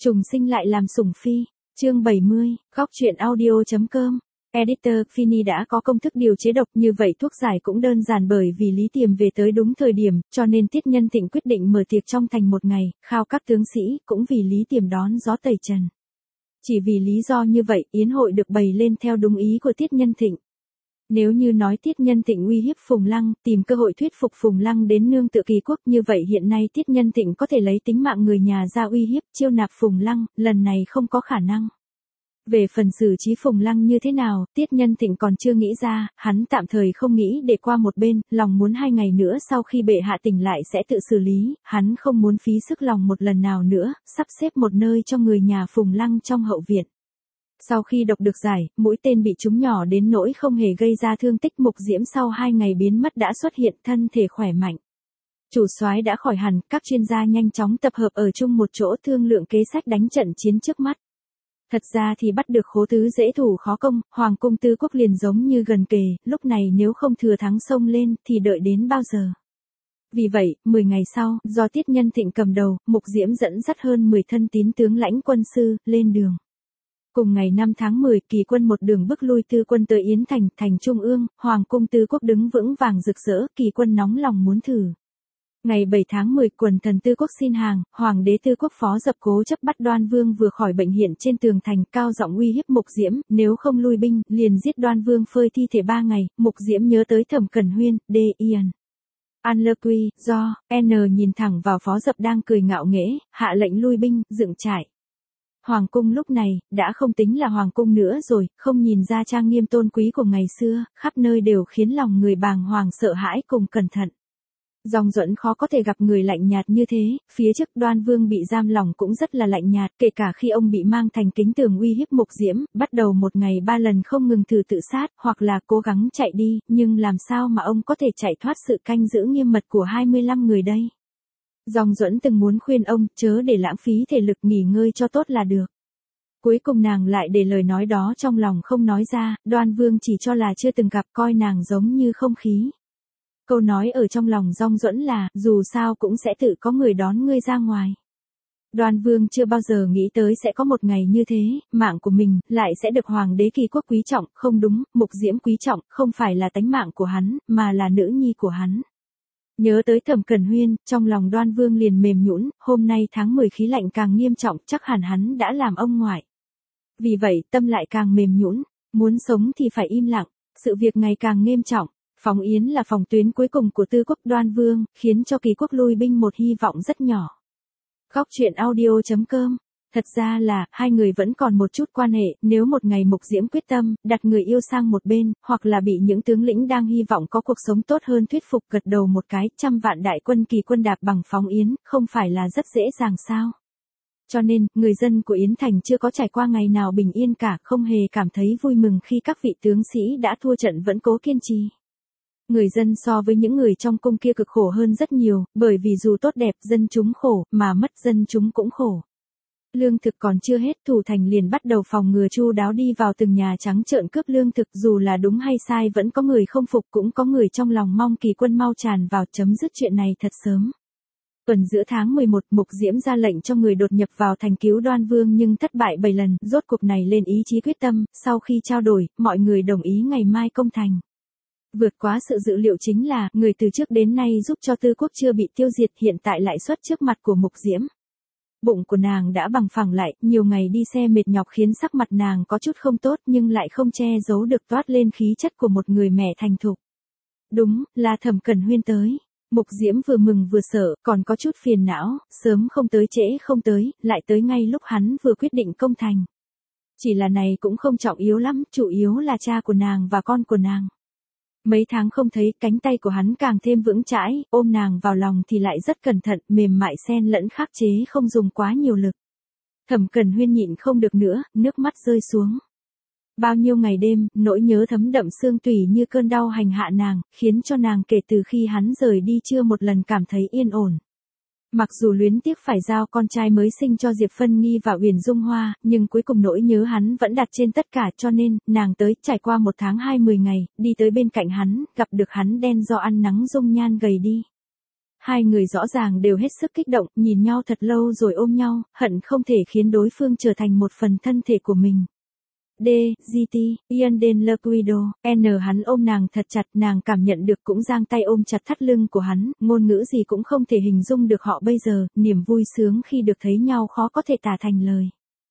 Trùng sinh lại làm sủng phi. Chương 70, góc truyện audio.com. Editor Fini đã có công thức điều chế độc, như vậy thuốc giải cũng đơn giản, bởi vì Lý Tiềm về tới đúng thời điểm, cho nên Tiết Nhân Thịnh quyết định mở tiệc trong thành một ngày, khao các tướng sĩ, cũng vì Lý Tiềm đón gió tẩy trần. Chỉ vì lý do như vậy, yến hội được bày lên theo đúng ý của Tiết Nhân Thịnh. Nếu như nói Tiết Nhân Thịnh uy hiếp Phùng Lăng, tìm cơ hội thuyết phục Phùng Lăng đến nương tựa Kỳ Quốc, như vậy hiện nay Tiết Nhân Thịnh có thể lấy tính mạng người nhà ra uy hiếp, chiêu nạp Phùng Lăng, lần này không có khả năng. Về phần xử trí Phùng Lăng như thế nào, Tiết Nhân Thịnh còn chưa nghĩ ra, hắn tạm thời không nghĩ để qua một bên, lòng muốn 2 ngày nữa sau khi bệ hạ tỉnh lại sẽ tự xử lý, hắn không muốn phí sức lòng một lần nào nữa, sắp xếp một nơi cho người nhà Phùng Lăng trong hậu viện. Sau khi độc được giải, mũi tên bị trúng nhỏ đến nỗi không hề gây ra thương tích, Mục Diễm sau 2 ngày biến mất đã xuất hiện, thân thể khỏe mạnh. Chủ soái đã khỏi hẳn, các chuyên gia nhanh chóng tập hợp ở chung một chỗ thương lượng kế sách đánh trận chiến trước mắt. Thật ra thì bắt được Khố Tứ dễ thủ khó công, Hoàng cung Tư Quốc liền giống như gần kề, lúc này nếu không thừa thắng xông lên thì đợi đến bao giờ. Vì vậy, 10 ngày sau, do Tiết Nhân Thịnh cầm đầu, Mục Diễm dẫn dắt hơn 10 thân tín tướng lãnh quân sư, lên đường. Cùng ngày 5 tháng 10, Kỳ quân một đường bức lui Tư quân tới Yến Thành, thành trung ương, Hoàng cung Tư Quốc đứng vững vàng rực rỡ, Kỳ quân nóng lòng muốn thử. Ngày 7 tháng 10, quần thần Tư Quốc xin hàng, Hoàng đế Tư Quốc phó dập cố chấp bắt Đoan Vương vừa khỏi bệnh hiện trên tường thành, cao giọng uy hiếp Mục Diễm, nếu không lui binh, liền giết Đoan Vương phơi thi thể 3 ngày. Mục Diễm nhớ tới Thẩm Cẩn Huyên, Ian Anlerqui, do N nhìn thẳng vào phó dập đang cười ngạo nghễ, hạ lệnh lui binh, dựng trại. Hoàng cung lúc này, đã không tính là hoàng cung nữa rồi, không nhìn ra trang nghiêm tôn quý của ngày xưa, khắp nơi đều khiến lòng người bàng hoàng sợ hãi cùng cẩn thận. Dòng Duẫn khó có thể gặp người lạnh nhạt như thế, phía trước Đoan Vương bị giam lòng cũng rất là lạnh nhạt, kể cả khi ông bị mang thành kính tường uy hiếp Mục Diễm, bắt đầu một ngày 3 lần không ngừng thử tự sát, hoặc là cố gắng chạy đi, nhưng làm sao mà ông có thể chạy thoát sự canh giữ nghiêm mật của 25 người đây? Dòng Duẫn từng muốn khuyên ông, chớ để lãng phí thể lực, nghỉ ngơi cho tốt là được. Cuối cùng nàng lại để lời nói đó trong lòng không nói ra, Đoan Vương chỉ cho là chưa từng gặp, coi nàng giống như không khí. Câu nói ở trong lòng Dòng Duẫn là, dù sao cũng sẽ tự có người đón ngươi ra ngoài. Đoan Vương chưa bao giờ nghĩ tới sẽ có một ngày như thế, mạng của mình, lại sẽ được Hoàng đế Kỳ Quốc quý trọng, không đúng, Mục Diễm quý trọng, không phải là tánh mạng của hắn, mà là nữ nhi của hắn. Nhớ tới Thẩm Cẩn Huyên, trong lòng Đoan Vương liền mềm nhũn, hôm nay tháng 10 khí lạnh càng nghiêm trọng, chắc hẳn hắn đã làm ông ngoại. Vì vậy, tâm lại càng mềm nhũn, muốn sống thì phải im lặng, sự việc ngày càng nghiêm trọng. Phòng Yến là phòng tuyến cuối cùng của Tư Quốc, Đoan Vương, khiến cho Kỳ Quốc lui binh một hy vọng rất nhỏ. Góc truyện audio.com. Thật ra là, hai người vẫn còn một chút quan hệ, nếu một ngày Mục Diễm quyết tâm, đặt người yêu sang một bên, hoặc là bị những tướng lĩnh đang hy vọng có cuộc sống tốt hơn thuyết phục gật đầu một cái, 100 vạn đại quân Kỳ quân đạp bằng Phòng Yến, không phải là rất dễ dàng sao? Cho nên, người dân của Yến Thành chưa có trải qua ngày nào bình yên cả, không hề cảm thấy vui mừng khi các vị tướng sĩ đã thua trận vẫn cố kiên trì. Người dân so với những người trong cung kia cực khổ hơn rất nhiều, bởi vì dù tốt đẹp dân chúng khổ, mà mất dân chúng cũng khổ. Lương thực còn chưa hết, thủ thành liền bắt đầu phòng ngừa chu đáo đi vào từng nhà trắng trợn cướp lương thực, dù là đúng hay sai vẫn có người không phục, cũng có người trong lòng mong Kỳ quân mau tràn vào chấm dứt chuyện này thật sớm. Tuần giữa tháng 11, Mục Diễm ra lệnh cho người đột nhập vào thành cứu Đoan Vương nhưng thất bại 7 lần, rốt cuộc này lên ý chí quyết tâm, sau khi trao đổi, mọi người đồng ý ngày mai công thành. Vượt quá sự dự liệu chính là, người từ trước đến nay giúp cho Tư Quốc chưa bị tiêu diệt hiện tại lại xuất trước mặt của Mục Diễm. Bụng của nàng đã bằng phẳng lại, nhiều ngày đi xe mệt nhọc khiến sắc mặt nàng có chút không tốt nhưng lại không che giấu được toát lên khí chất của một người mẹ thành thục. Đúng, là Thẩm Cẩn Huyên tới. Mục Diễm vừa mừng vừa sợ, còn có chút phiền não, sớm không tới trễ không tới, lại tới ngay lúc hắn vừa quyết định công thành. Chỉ là này cũng không trọng yếu lắm, chủ yếu là cha của nàng và con của nàng. Mấy tháng không thấy, cánh tay của hắn càng thêm vững chãi, ôm nàng vào lòng thì lại rất cẩn thận, mềm mại xen lẫn khắc chế, không dùng quá nhiều lực. Thẩm Cẩn Huyên nhịn không được nữa, nước mắt rơi xuống. Bao nhiêu ngày đêm, nỗi nhớ thấm đậm xương tủy như cơn đau hành hạ nàng, khiến cho nàng kể từ khi hắn rời đi chưa một lần cảm thấy yên ổn. Mặc dù luyến tiếc phải giao con trai mới sinh cho Diệp Phân Nghi và Uyển Dung Hoa, nhưng cuối cùng nỗi nhớ hắn vẫn đặt trên tất cả, cho nên, nàng tới, trải qua 1 tháng 20 ngày, đi tới bên cạnh hắn, gặp được hắn đen do ăn nắng dung nhan gầy đi. Hai người rõ ràng đều hết sức kích động, nhìn nhau thật lâu rồi ôm nhau, hận không thể khiến đối phương trở thành một phần thân thể của mình. D. GT, Ian Den Lequido, N. Hắn ôm nàng thật chặt, nàng cảm nhận được cũng giang tay ôm chặt thắt lưng của hắn, ngôn ngữ gì cũng không thể hình dung được họ bây giờ, niềm vui sướng khi được thấy nhau khó có thể tả thành lời.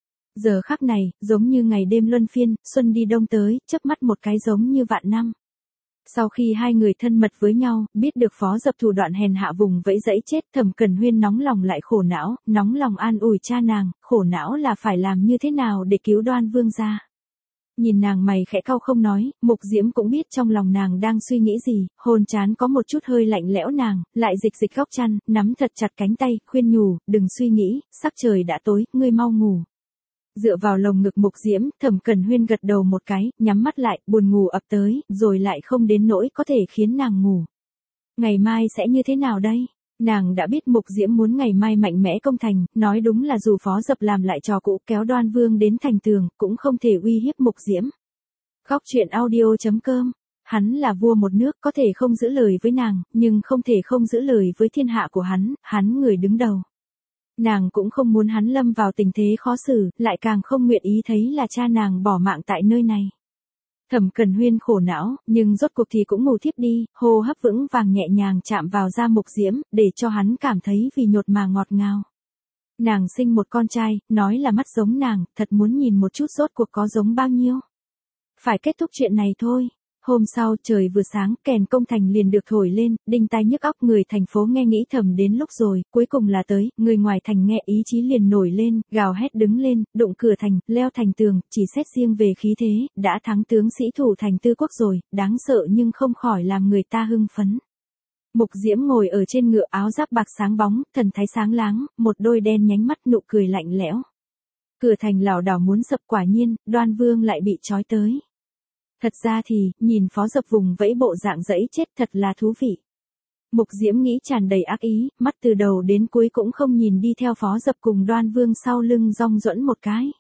Giờ khắc này, giống như ngày đêm luân phiên, xuân đi đông tới, chớp mắt một cái giống như vạn năm. Sau khi hai người thân mật với nhau, biết được Phó Dập thủ đoạn hèn hạ vùng vẫy dẫy chết, Thẩm Cẩn Huyên nóng lòng lại khổ não, nóng lòng an ủi cha nàng, khổ não là phải làm như thế nào để cứu Đoan Vương ra. Nhìn nàng mày khẽ cau không nói, Mục Diễm cũng biết trong lòng nàng đang suy nghĩ gì, hồn trán có một chút hơi lạnh lẽo nàng, lại dịch dịch góc chăn, nắm thật chặt cánh tay, khuyên nhủ, đừng suy nghĩ, sắc trời đã tối, ngươi mau ngủ. Dựa vào lồng ngực Mục Diễm, Thẩm Cẩn Huyên gật đầu một cái, nhắm mắt lại, buồn ngủ ập tới, rồi lại không đến nỗi có thể khiến nàng ngủ. Ngày mai sẽ như thế nào đây? Nàng đã biết Mục Diễm muốn ngày mai mạnh mẽ công thành, nói đúng là dù Phó Dập làm lại trò cũ kéo Đoan Vương đến thành tường, cũng không thể uy hiếp Mục Diễm. Góc truyện audio.com. Hắn là vua một nước, có thể không giữ lời với nàng, nhưng không thể không giữ lời với thiên hạ của hắn người đứng đầu. Nàng cũng không muốn hắn lâm vào tình thế khó xử, lại càng không nguyện ý thấy là cha nàng bỏ mạng tại nơi này. Thẩm Cẩn Huyên khổ não, nhưng rốt cuộc thì cũng ngủ thiếp đi, hô hấp vững vàng nhẹ nhàng chạm vào da Mục Diễm, để cho hắn cảm thấy vì nhột mà ngọt ngào. Nàng sinh một con trai, nói là mắt giống nàng, thật muốn nhìn một chút rốt cuộc có giống bao nhiêu. Phải kết thúc chuyện này thôi. Hôm sau trời vừa sáng, kèn công thành liền được thổi lên, đinh tai nhức óc, người thành phố nghe nghĩ thầm đến lúc rồi, cuối cùng là tới, người ngoài thành nghe ý chí liền nổi lên, gào hét đứng lên, đụng cửa thành, leo thành tường, chỉ xét riêng về khí thế, đã thắng tướng sĩ thủ thành Tư Quốc rồi, đáng sợ nhưng không khỏi làm người ta hưng phấn. Mục Diễm ngồi ở trên ngựa, áo giáp bạc sáng bóng, thần thái sáng láng, một đôi đen nhánh mắt, nụ cười lạnh lẽo. Cửa thành lảo đảo muốn sập, quả nhiên, Đoan Vương lại bị trói tới. Thật ra thì, nhìn Phó Dập vùng vẫy bộ dạng dẫy chết thật là thú vị. Mục Diễm nghĩ tràn đầy ác ý, mắt từ đầu đến cuối cũng không nhìn đi theo Phó Dập cùng Đoan Vương sau lưng Dong Duẫn một cái.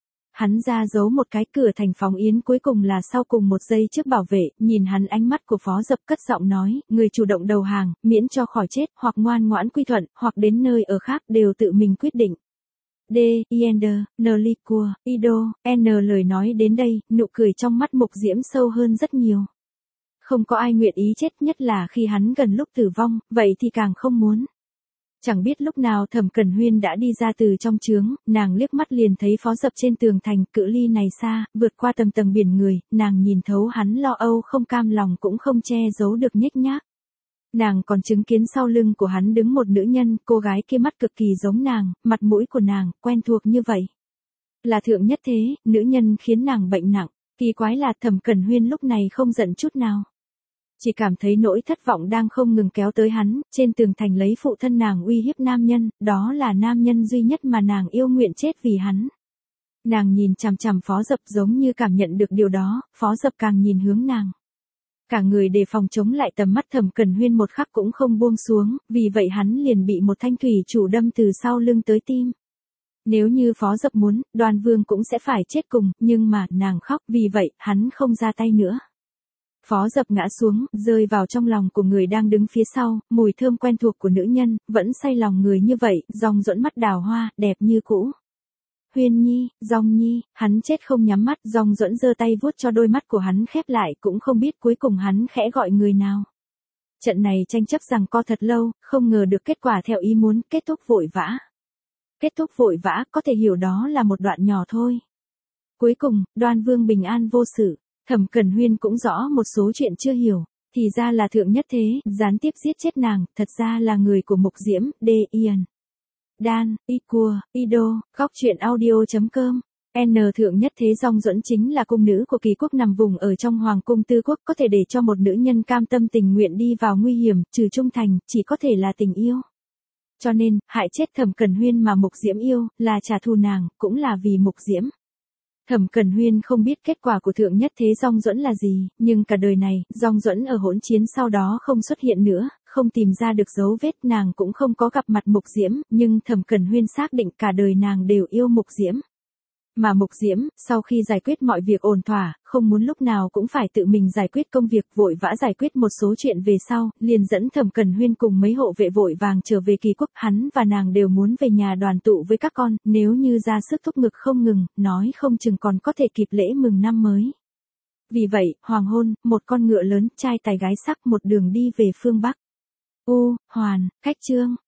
Hắn ra giấu một cái, cửa thành Phóng Yến cuối cùng là sau cùng một giây trước bảo vệ, nhìn hắn, ánh mắt của Phó Dập cất giọng nói, người chủ động đầu hàng, miễn cho khỏi chết, hoặc ngoan ngoãn quy thuận, hoặc đến nơi ở khác, đều tự mình quyết định. D. Iender, N. Liquor, Ido, N. Lời nói đến đây, nụ cười trong mắt Mục Diễm sâu hơn rất nhiều. Không có ai nguyện ý chết, nhất là khi hắn gần lúc tử vong, vậy thì càng không muốn. Chẳng biết lúc nào Thẩm Cẩn Huyên đã đi ra từ trong trướng, nàng liếc mắt liền thấy Phó Dập trên tường thành, cự ly này xa, vượt qua tầng tầng biển người, nàng nhìn thấu hắn lo âu không cam lòng cũng không che giấu được nhếch nhác. Nàng còn chứng kiến sau lưng của hắn đứng một nữ nhân, cô gái kia mắt cực kỳ giống nàng, mặt mũi của nàng, quen thuộc như vậy. Là Thượng Nhất Thế, nữ nhân khiến nàng bệnh nặng, kỳ quái là Thẩm Cẩn Huyên lúc này không giận chút nào. Chỉ cảm thấy nỗi thất vọng đang không ngừng kéo tới hắn, trên tường thành lấy phụ thân nàng uy hiếp nam nhân, đó là nam nhân duy nhất mà nàng yêu nguyện chết vì hắn. Nàng nhìn chằm chằm Phó Dập giống như cảm nhận được điều đó, Phó Dập càng nhìn hướng nàng. Cả người đề phòng chống lại tầm mắt Thẩm Cẩn Huyên một khắc cũng không buông xuống, vì vậy hắn liền bị một thanh thủy chủ đâm từ sau lưng tới tim. Nếu như Phó Dập muốn, Đoan Vương cũng sẽ phải chết cùng, nhưng mà, nàng khóc, vì vậy, hắn không ra tay nữa. Phó Dập ngã xuống, rơi vào trong lòng của người đang đứng phía sau, mùi thơm quen thuộc của nữ nhân, vẫn say lòng người như vậy, Dong Duẫn mắt đào hoa, đẹp như cũ. Huyên Nhi, Dong Nhi, hắn chết không nhắm mắt, Dong Duẫn giơ tay vuốt cho đôi mắt của hắn khép lại, cũng không biết cuối cùng hắn khẽ gọi người nào. Trận này tranh chấp giằng co thật lâu, không ngờ được kết quả theo ý muốn, kết thúc vội vã. Kết thúc vội vã, có thể hiểu đó là một đoạn nhỏ thôi. Cuối cùng, Đoan Vương bình an vô sự, Thẩm Cẩn Huyên cũng rõ một số chuyện chưa hiểu, thì ra là Thượng Nhất Thế, gián tiếp giết chết nàng, thật ra là người của Mục Diễm, D. Ian. Dan, Iquor, Ido, góc truyện audio.com. N. Thượng Nhất Thế Dong Duẫn chính là cung nữ của Kỳ Quốc nằm vùng ở trong Hoàng cung Tư Quốc, có thể để cho một nữ nhân cam tâm tình nguyện đi vào nguy hiểm, trừ trung thành, chỉ có thể là tình yêu. Cho nên, hại chết Thẩm Cẩn Huyên mà Mục Diễm yêu, là trả thù nàng, cũng là vì Mục Diễm. Thẩm Cẩn Huyên không biết kết quả của Thượng Nhất Thế Dong Duẫn là gì, nhưng cả đời này, Dong Duẫn ở hỗn chiến sau đó không xuất hiện nữa, không tìm ra được dấu vết, nàng cũng không có gặp mặt Mục Diễm, nhưng Thẩm Cẩn Huyên xác định cả đời nàng đều yêu Mục Diễm. Mà Mục Diễm, sau khi giải quyết mọi việc ổn thỏa, không muốn lúc nào cũng phải tự mình giải quyết công việc, vội vã giải quyết một số chuyện về sau, liền dẫn Thẩm Cần Huyên cùng mấy hộ vệ vội vàng trở về Kỳ Quốc, hắn và nàng đều muốn về nhà đoàn tụ với các con, nếu như ra sức thúc ngực không ngừng, nói không chừng còn có thể kịp lễ mừng năm mới. Vì vậy, hoàng hôn, một con ngựa lớn, trai tài gái sắc một đường đi về phương Bắc. Hoàn, cách chương.